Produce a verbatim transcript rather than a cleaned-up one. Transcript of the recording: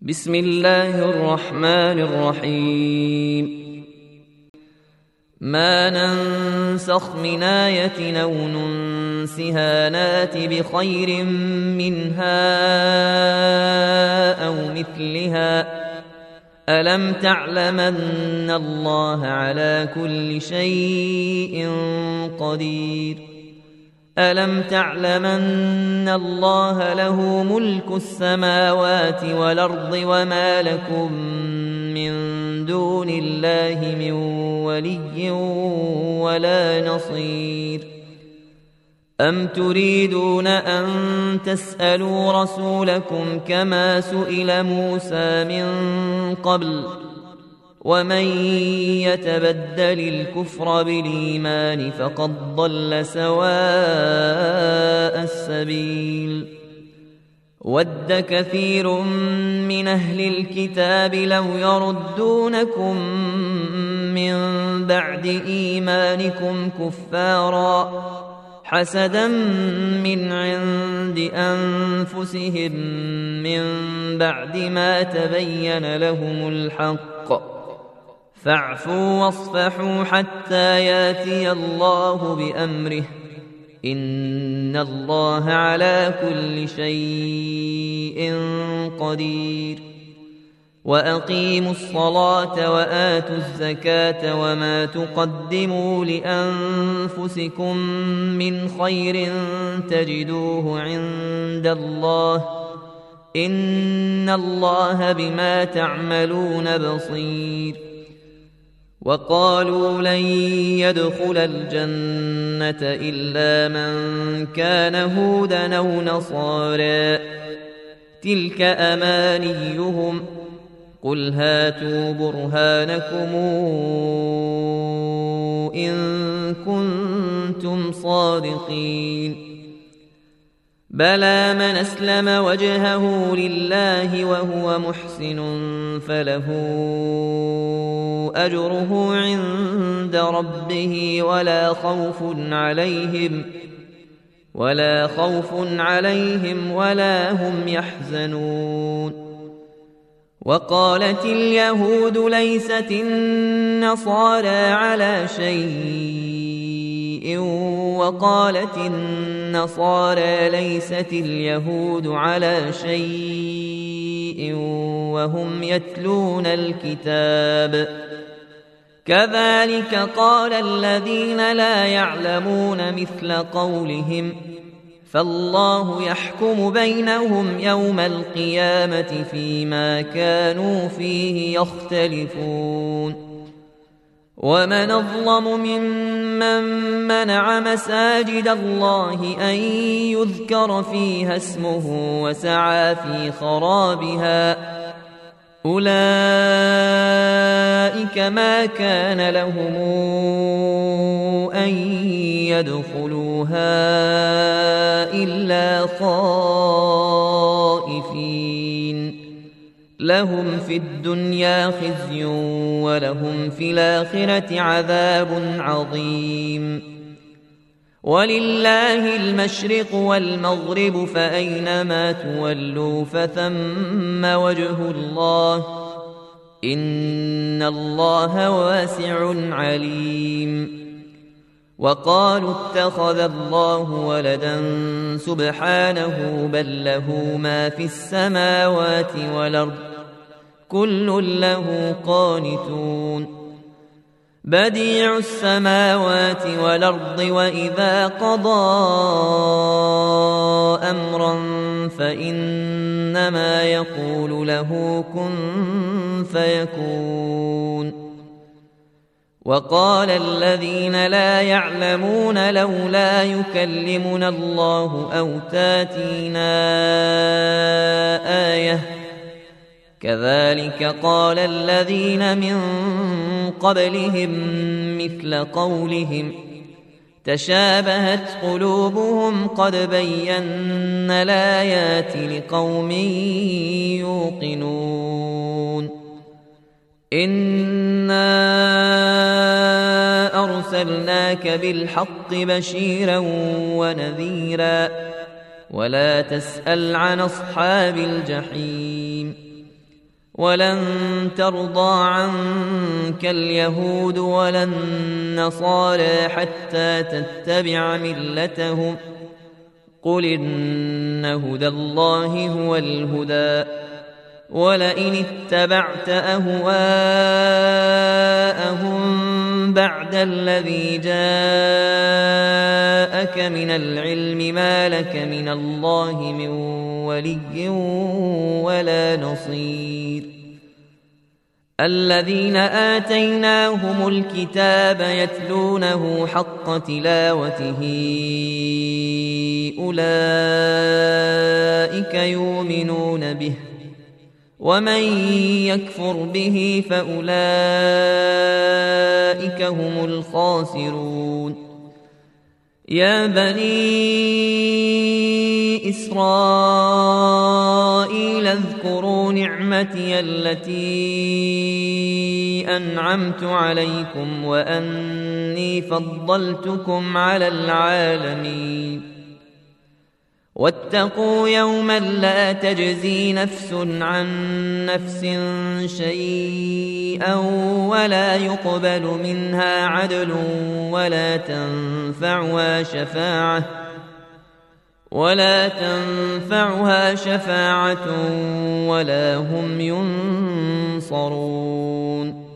بسم الله الرحمن الرحيم. ما ننسخ من آية أو ننسها نات بخير منها أو مثلها ألم تعلم أن الله على كل شيء قدير ألم تعلم أن الله له ملك السماوات والأرض وما لكم من دون الله من ولي ولا نصير أم تريدون أن تسألوا رسولكم كما سئل موسى من قبل ومن يتبدل الكفر بالإيمان فقد ضل سواء السبيل ود كثير من أهل الكتاب لو يردونكم من بعد إيمانكم كفارا حسدا من عند أنفسهم من بعد ما تبين لهم الحق فاعفوا واصفحوا حتى ياتي الله بأمره إن الله على كل شيء قدير وأقيموا الصلاة وآتوا الزكاة وما تقدموا لأنفسكم من خير تجدوه عند الله إن الله بما تعملون بصير وقالوا لن يدخل الجنة إلا من كان هودا أو نصارى تلك أمانيهم قل هاتوا برهانكم إن كنتم صادقين بلى من أسلم وجهه لله وهو محسن فله أجره عند ربه ولا خوف عليهم ولا خوف عليهم ولا هم يحزنون وقالت اليهود ليست النصارى على شيء وقالت النصارى ليست اليهود على شيء وهم يتلون الكتاب كذلك قال الذين لا يعلمون مثل قولهم فالله يحكم بينهم يوم القيامة فيما كانوا فيه يختلفون ومن أظلم ممن منع مساجد الله أن يذكر فيها اسمه وسعى في خرابها أولئك ما كان لهم أن يدخلوها إلا خائفين لهم في الدنيا خزي ولهم في الآخرة عذاب عظيم ولله المشرق والمغرب فأينما تولوا فثم وجه الله إن الله واسع عليم وقالوا اتخذ الله ولدا سبحانه بل له ما في السماوات والأرض كل له قانتون بديع السماوات والأرض وإذا قضى أمرا فإنما يقول له كن فيكون وقال الذين لا يعلمون لولا يكلمنا الله أو تاتينا آية كذلك قال الذين من قبلهم مثل قولهم تشابهت قلوبهم قد بينا الآيات لقوم يوقنون إنا أرسلناك بالحق بشيرا ونذيرا ولا تسأل عن أصحاب الجحيم ولن ترضى عنك اليهود ولا النصارى حتى تتبع ملتهم قل إن هدى الله هو الهدى ولئن اتبعت أهواءهم بعد الذي جاءك من العلم ما لك من الله من ولي ولا نصير الذين آتيناهم الكتاب يتلونه حق تلاوته أولئك يؤمنون به ومن يكفر به فأولئك هم الخاسرون يا بني إسرائيل اذكروا نعمتي التي أنعمت عليكم وأني فضلتكم على العالمين واتقوا يوما لا تجزي نفس عن نفس شيئا ولا يقبل منها عدل ولا تنفعها شفاعة ولا تنفعها شفاعة ولا هم ينصرون